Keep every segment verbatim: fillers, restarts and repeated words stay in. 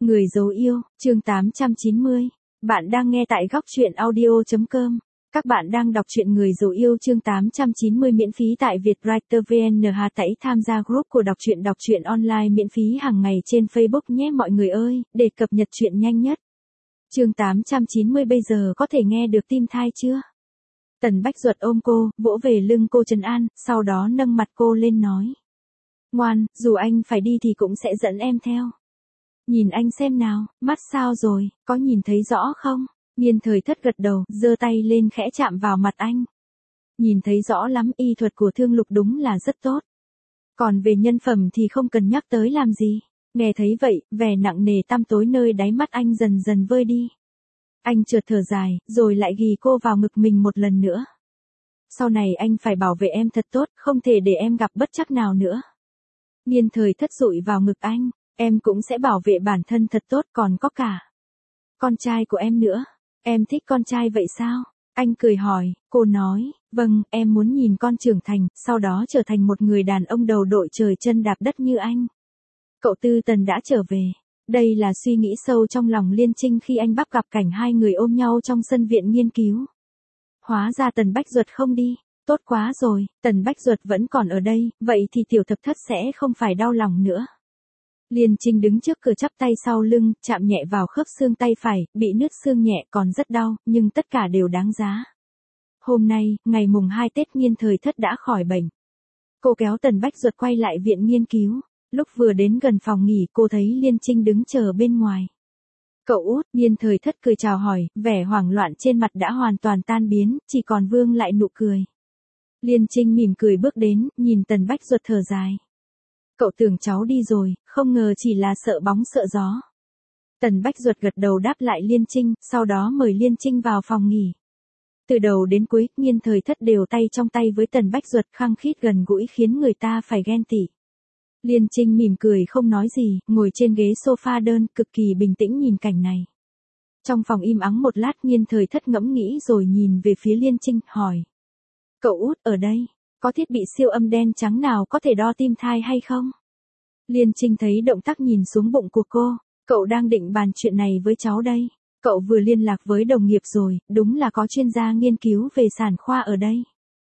Người giấu yêu, chương tám trăm chín mươi. Bạn đang nghe tại góc truyện audio chấm com. Các bạn đang đọc truyện Người giấu yêu chương tám trăm chín mươi miễn phí tại Vietwriter vê en. Hà tẩy tham gia group của đọc truyện đọc truyện online miễn phí hàng ngày trên Facebook nhé mọi người ơi, để cập nhật truyện nhanh nhất. Chương tám trăm chín mươi bây giờ có thể nghe được tim thai chưa? Tần Bách Duật ôm cô, vỗ về lưng cô trấn an, sau đó nâng mặt cô lên nói. Ngoan, dù anh phải đi thì cũng sẽ dẫn em theo. Nhìn anh xem nào, mắt sao rồi, có nhìn thấy rõ không? Nhiên Thời Thất gật đầu, giơ tay lên khẽ chạm vào mặt anh. Nhìn thấy rõ lắm, y thuật của Thương Lục đúng là rất tốt. Còn về nhân phẩm thì không cần nhắc tới làm gì. Nghe thấy vậy, vẻ nặng nề tăm tối nơi đáy mắt anh dần dần vơi đi. Anh chợt thở dài, rồi lại ghì cô vào ngực mình một lần nữa. Sau này anh phải bảo vệ em thật tốt, không thể để em gặp bất trắc nào nữa. Nhiên Thời Thất dụi vào ngực anh. Em cũng sẽ bảo vệ bản thân thật tốt, còn có cả con trai của em nữa. Em thích con trai vậy sao? Anh cười hỏi, cô nói, vâng, em muốn nhìn con trưởng thành, sau đó trở thành một người đàn ông đầu đội trời chân đạp đất như anh. Cậu Tư Tần đã trở về. Đây là suy nghĩ sâu trong lòng Liên Trinh khi anh bắt gặp cảnh hai người ôm nhau trong sân viện nghiên cứu. Hóa ra Tần Bách Duật không đi. Tốt quá rồi, Tần Bách Duật vẫn còn ở đây, vậy thì Tiểu Thập Thất sẽ không phải đau lòng nữa. Liên Trinh đứng trước cửa chắp tay sau lưng, chạm nhẹ vào khớp xương tay phải, bị nứt xương nhẹ còn rất đau, nhưng tất cả đều đáng giá. Hôm nay, ngày mùng hai Tết Nhiên Thời Thất đã khỏi bệnh. Cô kéo Tần Bách Duật quay lại viện nghiên cứu. Lúc vừa đến gần phòng nghỉ, cô thấy Liên Trinh đứng chờ bên ngoài. Cậu út, Nhiên Thời Thất cười chào hỏi, vẻ hoảng loạn trên mặt đã hoàn toàn tan biến, chỉ còn vương lại nụ cười. Liên Trinh mỉm cười bước đến, nhìn Tần Bách Duật thở dài. Cậu tưởng cháu đi rồi, không ngờ chỉ là sợ bóng sợ gió. Tần Bách Duật gật đầu đáp lại Liên Trinh, sau đó mời Liên Trinh vào phòng nghỉ. Từ đầu đến cuối, Nhiên Thời Thất đều tay trong tay với Tần Bách Duật, khăng khít gần gũi khiến người ta phải ghen tị. Liên Trinh mỉm cười không nói gì, ngồi trên ghế sofa đơn, cực kỳ bình tĩnh nhìn cảnh này. Trong phòng im ắng một lát, Nhiên Thời Thất ngẫm nghĩ rồi nhìn về phía Liên Trinh, hỏi. Cậu út, ở đây, có thiết bị siêu âm đen trắng nào có thể đo tim thai hay không? Liên Trinh thấy động tác nhìn xuống bụng của cô. Cậu đang định bàn chuyện này với cháu đây. Cậu vừa liên lạc với đồng nghiệp rồi, đúng là có chuyên gia nghiên cứu về sản khoa ở đây.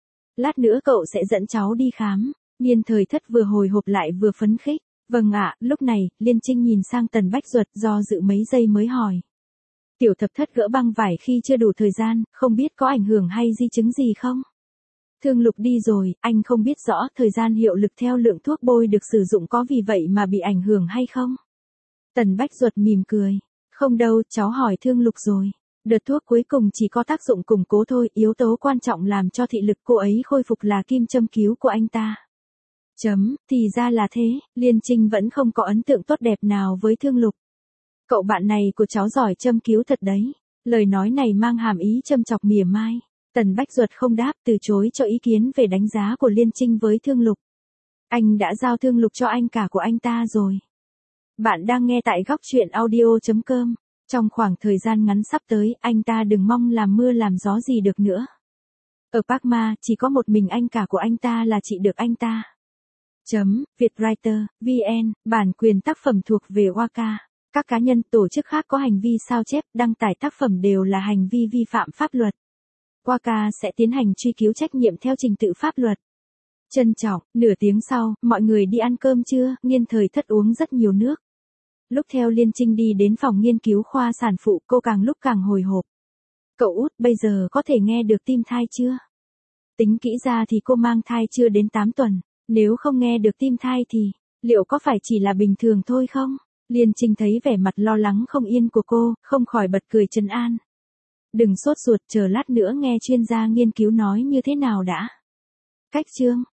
Lát nữa cậu sẽ dẫn cháu đi khám. Nhiên Thời Thất vừa hồi hộp lại vừa phấn khích. Vâng ạ, lúc này, Liên Trinh nhìn sang Tần Bách Duật do dự mấy giây mới hỏi. Tiểu Thập Thất gỡ băng vải khi chưa đủ thời gian, không biết có ảnh hưởng hay di chứng gì không? Thương Lục đi rồi, anh không biết rõ thời gian hiệu lực theo lượng thuốc bôi được sử dụng có vì vậy mà bị ảnh hưởng hay không? Tần Bách Duật mỉm cười. Không đâu, cháu hỏi Thương Lục rồi. Đợt thuốc cuối cùng chỉ có tác dụng củng cố thôi, yếu tố quan trọng làm cho thị lực cô ấy khôi phục là kim châm cứu của anh ta. Chấm, thì ra là thế, Liên Trinh vẫn không có ấn tượng tốt đẹp nào với Thương Lục. Cậu bạn này của cháu giỏi châm cứu thật đấy. Lời nói này mang hàm ý châm chọc mỉa mai. Tần Bách Duật không đáp, từ chối cho ý kiến về đánh giá của Liên Trinh với Thương Lục. Anh đã giao Thương Lục cho anh cả của anh ta rồi. Bạn đang nghe tại góc truyện audio chấm com. Trong khoảng thời gian ngắn sắp tới, anh ta đừng mong làm mưa làm gió gì được nữa. Ở Park Ma, chỉ có một mình anh cả của anh ta là chị được anh ta. Chấm, Vietwriter, vê en, bản quyền tác phẩm thuộc về Waka. Các cá nhân, tổ chức khác có hành vi sao chép, đăng tải tác phẩm đều là hành vi vi phạm pháp luật. Waka sẽ tiến hành truy cứu trách nhiệm theo trình tự pháp luật. Trân trọng, nửa tiếng sau, mọi người đi ăn cơm trưa, Nhiên Thời Thất uống rất nhiều nước. Lúc theo Liên Trinh đi đến phòng nghiên cứu khoa sản phụ, cô càng lúc càng hồi hộp. Cậu út, bây giờ có thể nghe được tim thai chưa? Tính kỹ ra thì cô mang thai chưa đến tám tuần. Nếu không nghe được tim thai thì, liệu có phải chỉ là bình thường thôi không? Liên Trinh thấy vẻ mặt lo lắng không yên của cô, không khỏi bật cười trấn an. Đừng sốt ruột, chờ lát nữa nghe chuyên gia nghiên cứu nói như thế nào đã. Cách chương